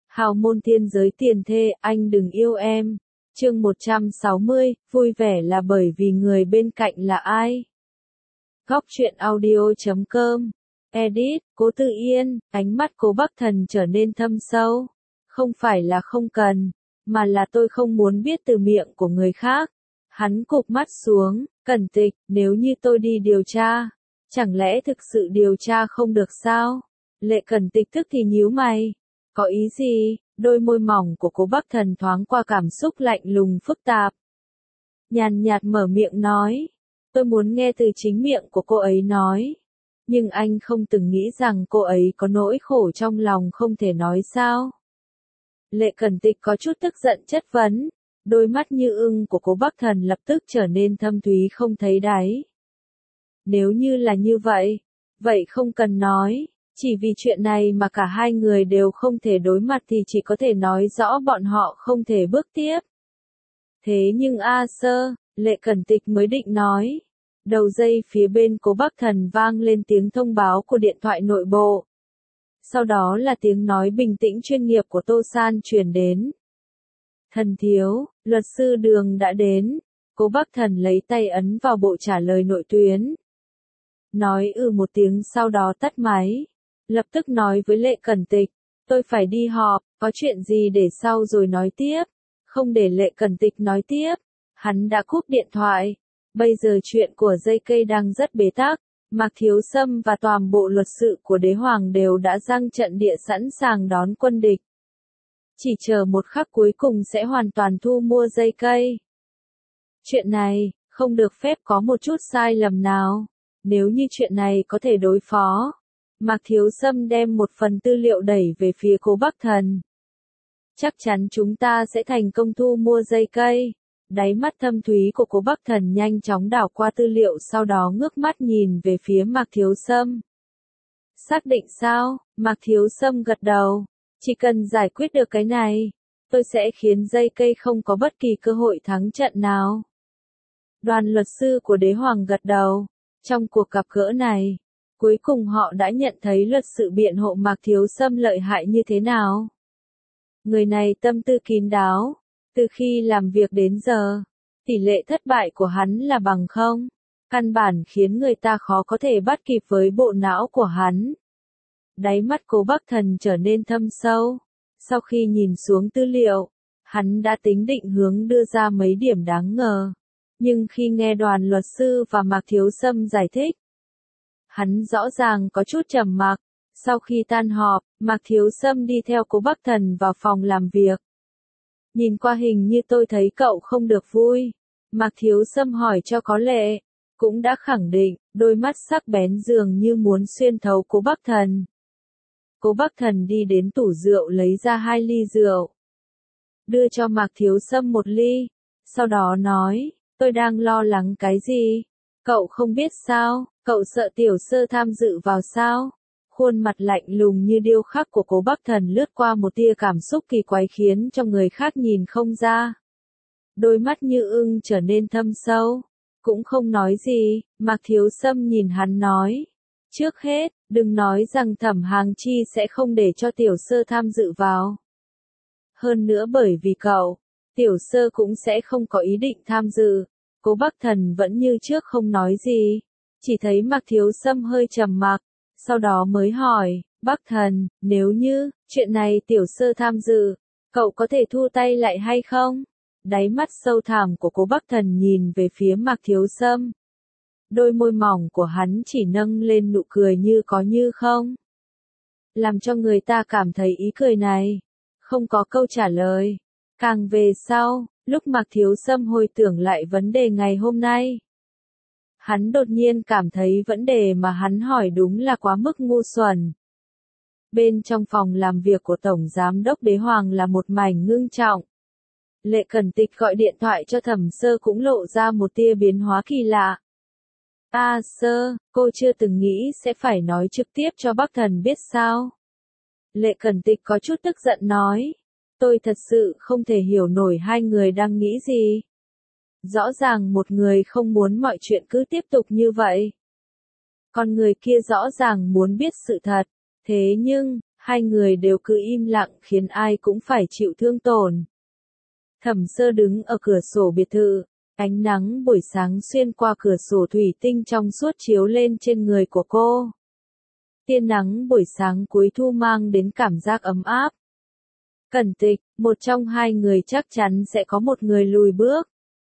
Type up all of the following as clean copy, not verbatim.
Hào môn thiên giới tiền thê, anh đừng yêu em. Chương 160, vui vẻ là bởi vì người bên cạnh là ai? Góc truyện audio.com. Edit, Cố Tự Yên, ánh mắt Cố Bắc Thần trở nên thâm sâu. Không phải là không cần, mà là tôi không muốn biết từ miệng của người khác. Hắn cụp mắt xuống, Cẩn Tịch, nếu như tôi đi điều tra, chẳng lẽ thực sự điều tra không được sao? Lệ Cẩn Tịch tức thì nhíu mày. Có ý gì? Đôi môi mỏng của Cố Bắc Thần thoáng qua cảm xúc lạnh lùng phức tạp. Nhàn nhạt mở miệng nói. Tôi muốn nghe từ chính miệng của cô ấy nói. Nhưng anh không từng nghĩ rằng cô ấy có nỗi khổ trong lòng không thể nói sao. Lệ Cẩn Tịch có chút tức giận chất vấn. Đôi mắt như ưng của Cố Bắc Thần lập tức trở nên thâm thúy không thấy đáy. Nếu như là như vậy không cần nói. Chỉ vì chuyện này mà cả hai người đều không thể đối mặt thì chỉ có thể nói rõ bọn họ không thể bước tiếp. Thế nhưng Sơ, Lệ Cẩn Tịch mới định nói. Đầu dây phía bên Cố Bắc Thần vang lên tiếng thông báo của điện thoại nội bộ. Sau đó là tiếng nói bình tĩnh chuyên nghiệp của Tô San truyền đến. Thần thiếu, luật sư Đường đã đến. Cố Bắc Thần lấy tay ấn vào bộ trả lời nội tuyến. Nói một tiếng sau đó tắt máy. Lập tức nói với Lệ Cẩn Tịch, tôi phải đi họp, có chuyện gì để sau rồi nói tiếp. Không để Lệ Cẩn Tịch nói tiếp, hắn đã cúp điện thoại. Bây giờ chuyện của dây cây đang rất bế tắc, Mạc Thiếu Sâm và toàn bộ luật sự của đế hoàng đều đã giăng trận địa sẵn sàng đón quân địch. Chỉ chờ một khắc cuối cùng sẽ hoàn toàn thu mua dây cây. Chuyện này, không được phép có một chút sai lầm nào. Nếu như chuyện này có thể đối phó. Mạc Thiếu Sâm đem một phần tư liệu đẩy về phía Cố Bắc Thần. Chắc chắn chúng ta sẽ thành công thu mua dây cây. Đáy mắt thâm thúy của Cố Bắc Thần nhanh chóng đảo qua tư liệu sau đó ngước mắt nhìn về phía Mạc Thiếu Sâm. Xác định sao? Mạc Thiếu Sâm gật đầu. Chỉ cần giải quyết được cái này, tôi sẽ khiến dây cây không có bất kỳ cơ hội thắng trận nào. Đoàn luật sư của đế hoàng gật đầu. Trong cuộc gặp gỡ này, cuối cùng họ đã nhận thấy luật sự biện hộ Mạc Thiếu Sâm lợi hại như thế nào. Người này tâm tư kín đáo, từ khi làm việc đến giờ, tỷ lệ thất bại của hắn là bằng không, căn bản khiến người ta khó có thể bắt kịp với bộ não của hắn. Đáy mắt Cố Bắc Thần trở nên thâm sâu, sau khi nhìn xuống tư liệu, hắn đã tính định hướng đưa ra mấy điểm đáng ngờ. Nhưng khi nghe đoàn luật sư và Mạc Thiếu Sâm giải thích, hắn rõ ràng có chút trầm mặc. Sau khi tan họp, Mạc Thiếu Sâm đi theo Cố Bắc Thần vào phòng làm việc. Nhìn qua hình như tôi thấy cậu không được vui. Mạc Thiếu Sâm hỏi cho có lệ. Cũng đã khẳng định, đôi mắt sắc bén dường như muốn xuyên thấu Cố Bắc Thần. Cố Bắc Thần đi đến tủ rượu lấy ra 2 ly rượu. Đưa cho Mạc Thiếu Sâm 1 ly. Sau đó nói, tôi đang lo lắng cái gì? Cậu không biết sao? Cậu sợ tiểu sơ tham dự vào sao? Khuôn mặt lạnh lùng như điêu khắc của Cố Bắc Thần lướt qua một tia cảm xúc kỳ quái khiến cho người khác nhìn không ra. Đôi mắt như ưng trở nên thâm sâu. Cũng không nói gì, Mạc Thiếu Sâm nhìn hắn nói. Trước hết, đừng nói rằng Thẩm Hàng Chi sẽ không để cho tiểu sơ tham dự vào. Hơn nữa bởi vì cậu, tiểu sơ cũng sẽ không có ý định tham dự. Cố Bắc Thần vẫn như trước không nói gì. Chỉ thấy Mạc Thiếu Sâm hơi trầm mặc. Sau đó mới hỏi, Bắc Thần, nếu như, chuyện này tiểu sơ tham dự, cậu có thể thu tay lại hay không? Đáy mắt sâu thẳm của Cố Bắc Thần nhìn về phía Mạc Thiếu Sâm. Đôi môi mỏng của hắn chỉ nâng lên nụ cười như có như không. Làm cho người ta cảm thấy ý cười này, không có câu trả lời. Càng về sau, lúc Mạc Thiếu Sâm hồi tưởng lại vấn đề ngày hôm nay. Hắn đột nhiên cảm thấy vấn đề mà hắn hỏi đúng là quá mức ngu xuẩn. Bên trong phòng làm việc của Tổng Giám đốc Đế Hoàng là một mảnh ngưng trọng. Lệ Cẩn Tịch gọi điện thoại cho Thẩm Sơ cũng lộ ra một tia biến hóa kỳ lạ. Sơ, cô chưa từng nghĩ sẽ phải nói trực tiếp cho Bắc Thần biết sao? Lệ Cẩn Tịch có chút tức giận nói. Tôi thật sự không thể hiểu nổi hai người đang nghĩ gì. Rõ ràng một người không muốn mọi chuyện cứ tiếp tục như vậy. Còn người kia rõ ràng muốn biết sự thật. Thế nhưng, Hai người đều cứ im lặng khiến ai cũng phải chịu thương tổn. Thẩm Sơ đứng ở cửa sổ biệt thự, ánh nắng buổi sáng xuyên qua cửa sổ thủy tinh trong suốt chiếu lên trên người của cô. Tia nắng buổi sáng cuối thu mang đến cảm giác ấm áp. Cẩn Tịch, một trong hai người chắc chắn sẽ có một người lùi bước.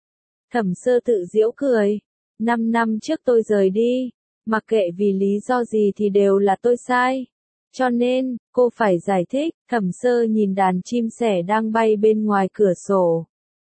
Thẩm Sơ tự giễu cười. 5 năm trước tôi rời đi, mặc kệ vì lý do gì thì đều là tôi sai. Cho nên, cô phải giải thích. Thẩm Sơ nhìn đàn chim sẻ đang bay bên ngoài cửa sổ.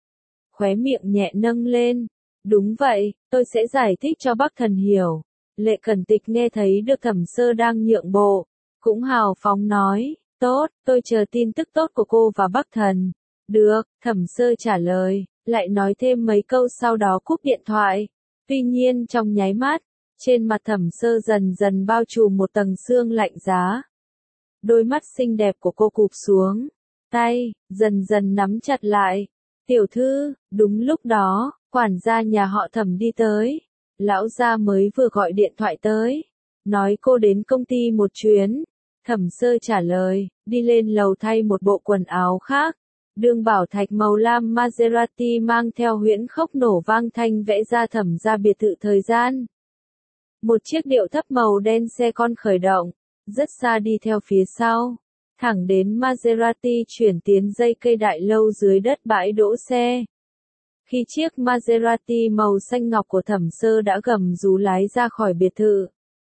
Khóe miệng nhẹ nâng lên. Đúng vậy, tôi sẽ giải thích cho bác thần hiểu. Lệ Cẩn Tịch nghe thấy được Thẩm Sơ đang nhượng bộ, cũng hào phóng nói, tốt, tôi chờ tin tức tốt của cô và bác thần. Được, Thẩm Sơ trả lời, lại nói thêm mấy câu sau đó cúp điện thoại. Tuy nhiên trong nháy mắt, trên mặt Thẩm Sơ dần dần bao trùm một tầng sương lạnh giá. Đôi mắt xinh đẹp của cô cụp xuống, tay dần dần nắm chặt lại. Tiểu thư, đúng lúc đó, quản gia nhà họ Thẩm đi tới. Lão gia mới vừa gọi điện thoại tới, nói cô đến công ty một chuyến. Thẩm Sơ trả lời, đi lên lầu thay một bộ quần áo khác. Đường bảo thạch màu lam Maserati mang theo huyễn khốc nổ vang thanh vẽ ra Thẩm gia biệt thự thời gian. Một chiếc điệu thấp màu đen xe con khởi động, rất xa đi theo phía sau, thẳng đến Maserati chuyển tiến dây cây đại lâu dưới đất bãi đỗ xe. Khi chiếc Maserati màu xanh ngọc của Thẩm Sơ đã gầm rú lái ra khỏi biệt thự,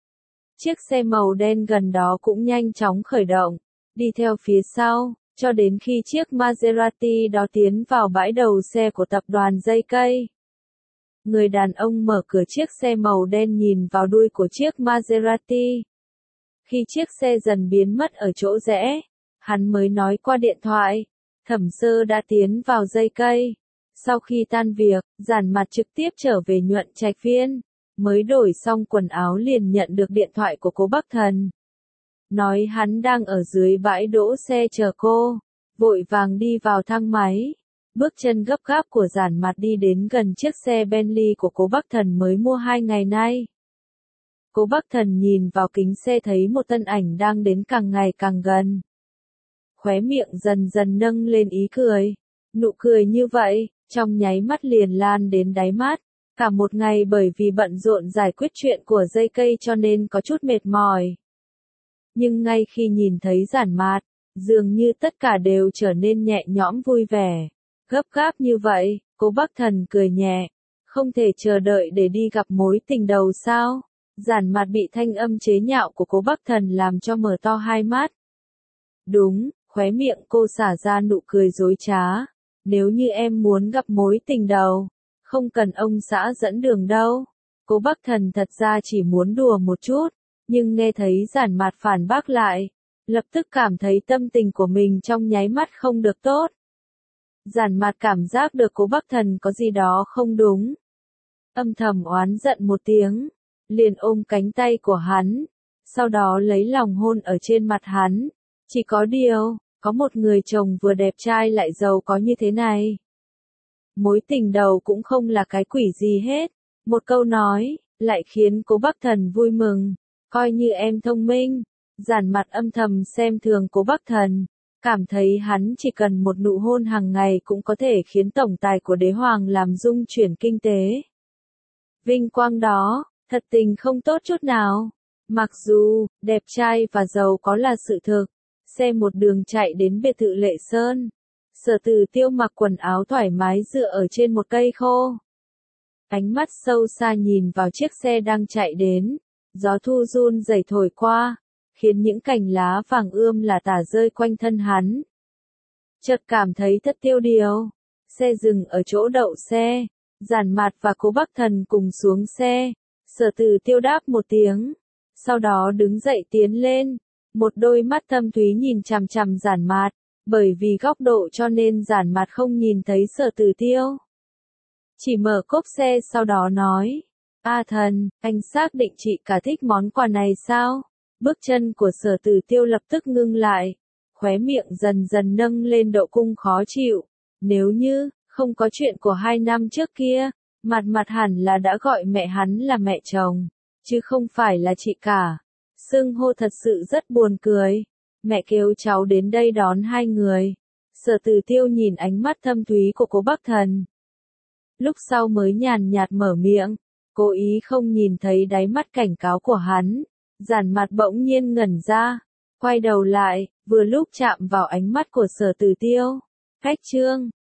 chiếc xe màu đen gần đó cũng nhanh chóng khởi động, đi theo phía sau, cho đến khi chiếc Maserati đó tiến vào bãi đầu xe của tập đoàn dây cây. Người đàn ông mở cửa chiếc xe màu đen nhìn vào đuôi của chiếc Maserati. Khi chiếc xe dần biến mất ở chỗ rẽ, hắn mới nói qua điện thoại, Thẩm Sơ đã tiến vào dây cây. Sau khi tan việc, Giản Mặt trực tiếp trở về Nhuận Trạch Viên, mới đổi xong quần áo liền nhận được điện thoại của cố Bắc Thần. Nói hắn đang ở dưới bãi đỗ xe chờ cô, vội vàng đi vào thang máy. Bước chân gấp gáp của Giản Mặt đi đến gần chiếc xe Bentley của cố Bắc Thần mới mua 2 ngày nay. Cố Bắc Thần nhìn vào kính xe thấy một thân ảnh đang đến càng ngày càng gần. Khóe miệng dần dần nâng lên ý cười. Nụ cười như vậy, trong nháy mắt liền lan đến đáy mắt. Cả một ngày bởi vì bận rộn giải quyết chuyện của dây cây cho nên có chút mệt mỏi. Nhưng ngay khi nhìn thấy Giản Mặt, dường như tất cả đều trở nên nhẹ nhõm vui vẻ. Gấp gáp như vậy, cố Bắc Thần cười nhẹ. Không thể chờ đợi để đi gặp mối tình đầu sao? Giản Mặt bị thanh âm chế nhạo của cố Bắc Thần làm cho mở to hai mắt. Đúng, khóe miệng cô xả ra nụ cười dối trá. Nếu như em muốn gặp mối tình đầu, không cần ông xã dẫn đường đâu. Cố Bắc Thần thật ra chỉ muốn đùa một chút, nhưng nghe thấy Giản Mặt phản bác lại, lập tức cảm thấy tâm tình của mình trong nháy mắt không được tốt. Giản Mặt cảm giác được cố Bắc Thần có gì đó không đúng. Âm thầm oán giận một tiếng, liền ôm cánh tay của hắn, sau đó lấy lòng hôn ở trên mặt hắn. Chỉ có điều, có một người chồng vừa đẹp trai lại giàu có như thế này. Mối tình đầu cũng không là cái quỷ gì hết. Một câu nói, lại khiến cố Bắc Thần vui mừng. Coi như em thông minh. Giản Mặt âm thầm xem thường cố Bắc Thần. Cảm thấy hắn chỉ cần một nụ hôn hàng ngày cũng có thể khiến tổng tài của đế hoàng làm rung chuyển kinh tế. Vinh quang đó, thật tình không tốt chút nào. Mặc dù, đẹp trai và giàu có là sự thực. Xe một đường chạy đến biệt thự Lệ Sơn. Sở Từ Tiêu mặc quần áo thoải mái dựa ở trên một cây khô. Ánh mắt sâu xa nhìn vào chiếc xe đang chạy đến. Gió thu run rẩy thổi qua, khiến những cành lá vàng ươm là tả rơi quanh thân hắn. Chợt cảm thấy thất tiêu điều. Xe dừng ở chỗ đậu xe. Giản Mặt và cố Bắc Thần cùng xuống xe. Sở Từ Tiêu đáp một tiếng. Sau đó đứng dậy tiến lên. Một đôi mắt thâm thúy nhìn chằm chằm Giản Mặt. Bởi vì góc độ cho nên Giản Mặt không nhìn thấy Sở Từ Tiêu. Chỉ mở cốp xe sau đó nói. A Thần, anh xác định chị cả thích món quà này sao? Bước chân của Sở Từ Tiêu lập tức ngưng lại. Khóe miệng dần dần nâng lên độ cung khó chịu. Nếu như, không có chuyện của 2 năm trước kia, Mặt hẳn là đã gọi mẹ hắn là mẹ chồng, chứ không phải là chị cả. Xưng hô thật sự rất buồn cười. Mẹ kêu cháu đến đây đón hai người. Sở Từ Tiêu nhìn ánh mắt thâm thúy của Cố Bắc Thần. Lúc sau mới nhàn nhạt mở miệng, cố ý không nhìn thấy đáy mắt cảnh cáo của hắn. Giản mặt bỗng nhiên ngẩn ra, quay đầu lại, vừa lúc chạm vào ánh mắt của Sở Từ Tiêu. Khách trương,